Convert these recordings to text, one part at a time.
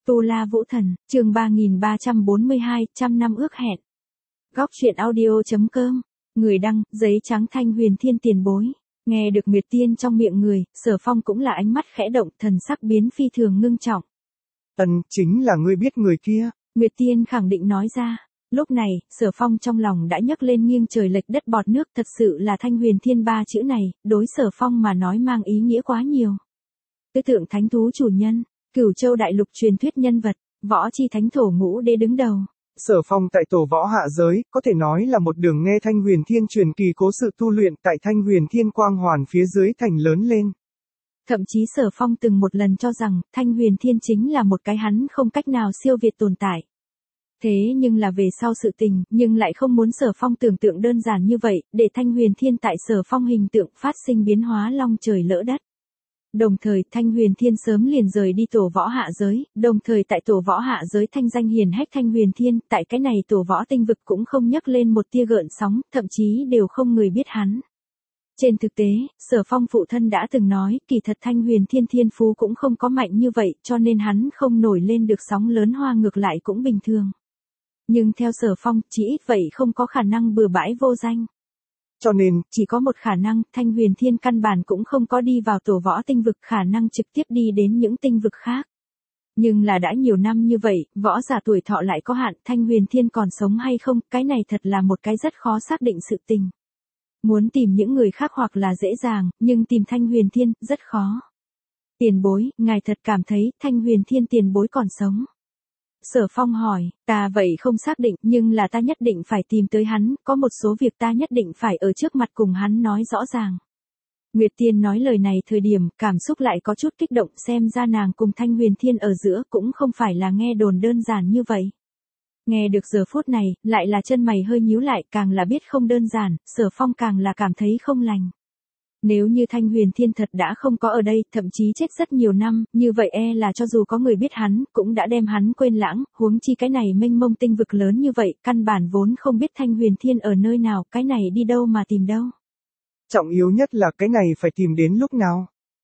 Tu La Vũ Thần, chương 3342, trăm năm ước hẹn. Góc truyện audio.com, người đăng, giấy trắng Thanh Huyền Thiên tiền bối. Nghe được Nguyệt Tiên trong miệng người, Sở Phong cũng là ánh mắt khẽ động, thần sắc biến phi thường ngưng trọng. Chính là ngươi biết người kia. Nguyệt Tiên khẳng định nói ra. Lúc này, Sở Phong trong lòng đã nhấc lên nghiêng trời lệch đất bọt nước, thật sự là Thanh Huyền Thiên ba chữ này, đối Sở Phong mà nói mang ý nghĩa quá nhiều. Tư tượng thánh thú chủ nhân, Cửu Châu đại lục truyền thuyết nhân vật, võ chi thánh thổ ngũ đế đứng đầu. Sở Phong tại tổ võ hạ giới, có thể nói là một đường nghe Thanh Huyền Thiên truyền kỳ cố sự tu luyện tại Thanh Huyền Thiên quang hoàn phía dưới thành lớn lên. Thậm chí Sở Phong từng một lần cho rằng, Thanh Huyền Thiên chính là một cái hắn không cách nào siêu việt tồn tại. Thế nhưng là về sau sự tình, nhưng lại không muốn Sở Phong tưởng tượng đơn giản như vậy, để Thanh Huyền Thiên tại Sở Phong hình tượng phát sinh biến hóa long trời lỡ đất. Đồng thời Thanh Huyền Thiên sớm liền rời đi tổ võ hạ giới, đồng thời tại tổ võ hạ giới thanh danh hiển hách Thanh Huyền Thiên, tại cái này tổ võ tinh vực cũng không nhấc lên một tia gợn sóng, thậm chí đều không người biết hắn. Trên thực tế, Sở Phong phụ thân đã từng nói, kỳ thật Thanh Huyền Thiên thiên phú cũng không có mạnh như vậy, cho nên hắn không nổi lên được sóng lớn hoa ngược lại cũng bình thường. Nhưng theo Sở Phong, chỉ ít vậy không có khả năng bừa bãi vô danh. Cho nên, chỉ có một khả năng, Thanh Huyền Thiên căn bản cũng không có đi vào tổ võ tinh vực, khả năng trực tiếp đi đến những tinh vực khác. Nhưng là đã nhiều năm như vậy, võ giả tuổi thọ lại có hạn, Thanh Huyền Thiên còn sống hay không, cái này thật là một cái rất khó xác định sự tình. Muốn tìm những người khác hoặc là dễ dàng, nhưng tìm Thanh Huyền Thiên, rất khó. Tiền bối, ngài thật cảm thấy, Thanh Huyền Thiên tiền bối còn sống. Sở Phong hỏi, ta vậy không xác định, nhưng là ta nhất định phải tìm tới hắn, có một số việc ta nhất định phải ở trước mặt cùng hắn nói rõ ràng. Nguyệt Tiên nói lời này thời điểm, cảm xúc lại có chút kích động, xem ra nàng cùng Thanh Huyền Thiên ở giữa cũng không phải là nghe đồn đơn giản như vậy. Nghe được giờ phút này, lại là chân mày hơi nhíu lại, càng là biết không đơn giản, Sở Phong càng là cảm thấy không lành. Nếu như Thanh Huyền Thiên thật đã không có ở đây, thậm chí chết rất nhiều năm, như vậy là cho dù có người biết hắn, cũng đã đem hắn quên lãng, huống chi cái này mênh mông tinh vực lớn như vậy, căn bản vốn không biết Thanh Huyền Thiên ở nơi nào, cái này đi đâu mà tìm đâu. Trọng yếu nhất là cái này phải tìm đến lúc nào.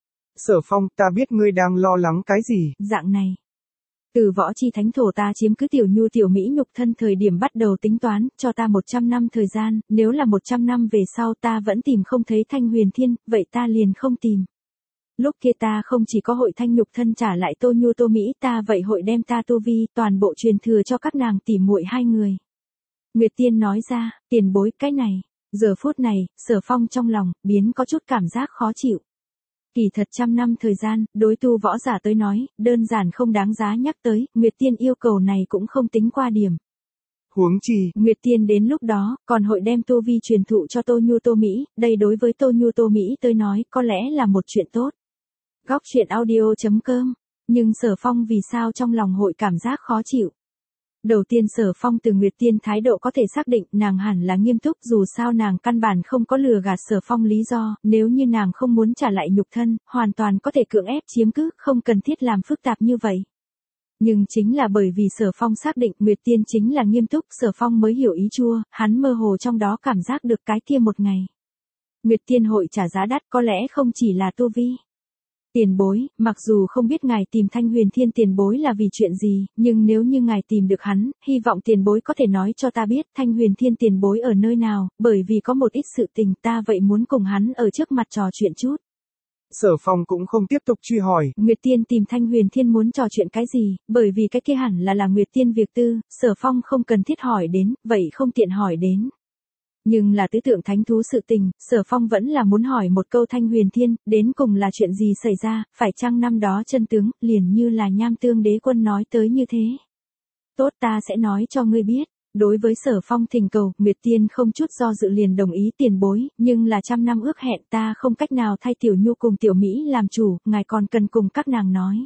Sở Phong, ta biết ngươi đang lo lắng cái gì. Dạng này. Từ võ chi thánh thổ ta chiếm cứ tiểu nhu tiểu mỹ nhục thân thời điểm bắt đầu tính toán, cho ta 100 năm thời gian, nếu là 100 năm về sau ta vẫn tìm không thấy Thanh Huyền Thiên, vậy ta liền không tìm. Lúc kia ta không chỉ có hội thanh nhục thân trả lại tô nhu tô mỹ, ta vậy hội đem ta tu vi, toàn bộ truyền thừa cho các nàng tỉ muội hai người. Nguyệt Tiên nói ra, tiền bối cái này, giờ phút này, Sở Phong trong lòng, biến có chút cảm giác khó chịu. Kỳ thật trăm năm thời gian, đối tu võ giả tới nói, đơn giản không đáng giá nhắc tới, Nguyệt Tiên yêu cầu này cũng không tính qua điểm. Huống chi, Nguyệt Tiên đến lúc đó, còn hội đem tu vi truyền thụ cho Tô Nhu Tô Mỹ, đây đối với Tô Nhu Tô Mỹ tới nói, có lẽ là một chuyện tốt. Góc truyện audio.com, nhưng Sở Phong vì sao trong lòng hội cảm giác khó chịu? Đầu tiên Sở Phong từ Nguyệt Tiên thái độ có thể xác định nàng hẳn là nghiêm túc, dù sao nàng căn bản không có lừa gạt Sở Phong lý do, nếu như nàng không muốn trả lại nhục thân, hoàn toàn có thể cưỡng ép chiếm cứ, không cần thiết làm phức tạp như vậy. Nhưng chính là bởi vì Sở Phong xác định Nguyệt Tiên chính là nghiêm túc, Sở Phong mới hiểu ý chua, hắn mơ hồ trong đó cảm giác được cái kia một ngày. Nguyệt Tiên hội trả giá đắt, có lẽ không chỉ là tu vi. Tiền bối, mặc dù không biết ngài tìm Thanh Huyền Thiên tiền bối là vì chuyện gì, nhưng nếu như ngài tìm được hắn, hy vọng tiền bối có thể nói cho ta biết Thanh Huyền Thiên tiền bối ở nơi nào, bởi vì có một ít sự tình ta vậy muốn cùng hắn ở trước mặt trò chuyện chút. Sở Phong cũng không tiếp tục truy hỏi. Nguyệt Tiên tìm Thanh Huyền Thiên muốn trò chuyện cái gì, bởi vì cái kia hẳn là Nguyệt Tiên việc tư, Sở Phong không cần thiết hỏi đến, vậy không tiện hỏi đến. Nhưng là tứ tượng thánh thú sự tình, Sở Phong vẫn là muốn hỏi một câu Thanh Huyền Thiên, đến cùng là chuyện gì xảy ra, phải chăng năm đó chân tướng, liền như là Nham Tương Đế Quân nói tới như thế. Tốt, ta sẽ nói cho ngươi biết. Đối với Sở Phong thỉnh cầu, Nguyệt Tiên không chút do dự liền đồng ý tiền bối, nhưng là trăm năm ước hẹn ta không cách nào thay Tiểu Nhu cùng Tiểu Mỹ làm chủ, ngài còn cần cùng các nàng nói.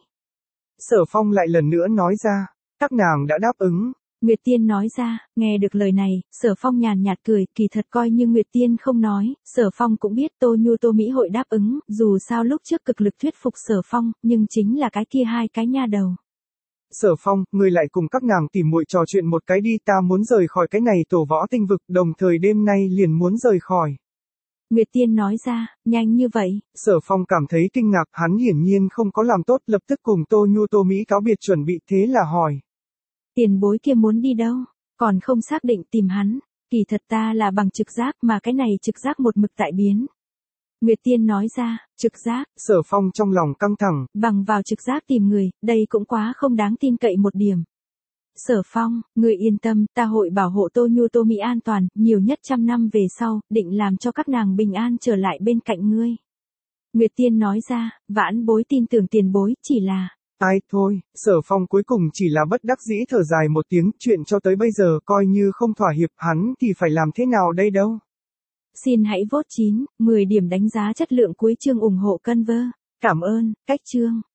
Sở Phong lại lần nữa nói ra, các nàng đã đáp ứng. Nguyệt Tiên nói ra, nghe được lời này, Sở Phong nhàn nhạt cười, kỳ thật coi như Nguyệt Tiên không nói, Sở Phong cũng biết Tô Nhu Tô Mỹ hội đáp ứng, dù sao lúc trước cực lực thuyết phục Sở Phong, nhưng chính là cái kia hai cái nha đầu. Sở Phong, ngươi lại cùng các nàng tìm muội trò chuyện một cái đi, ta muốn rời khỏi cái này tổ võ tinh vực, đồng thời đêm nay liền muốn rời khỏi. Nguyệt Tiên nói ra, nhanh như vậy. Sở Phong cảm thấy kinh ngạc, hắn hiển nhiên không có làm tốt, lập tức cùng Tô Nhu Tô Mỹ cáo biệt chuẩn bị, thế là hỏi. Tiền bối kia muốn đi đâu? Còn không xác định tìm hắn. Kỳ thật ta là bằng trực giác mà cái này trực giác một mực tại biến. Nguyệt Tiên nói ra, trực giác. Sở Phong trong lòng căng thẳng. Bằng vào trực giác tìm người, đây cũng quá không đáng tin cậy một điểm. Sở Phong, ngươi yên tâm, ta hội bảo hộ Tô Nhu Tô Mỹ an toàn, nhiều nhất 100 năm về sau, định làm cho các nàng bình an trở lại bên cạnh ngươi. Nguyệt Tiên nói ra, vãn bối tin tưởng tiền bối, chỉ là... Ai thôi, Sở Phong cuối cùng chỉ là bất đắc dĩ thở dài một tiếng, chuyện cho tới bây giờ coi như không thỏa hiệp, hắn thì phải làm thế nào đây đâu. Xin hãy vote 9, 10 điểm đánh giá chất lượng cuối chương ủng hộ Conver. Cảm ơn, cách chương.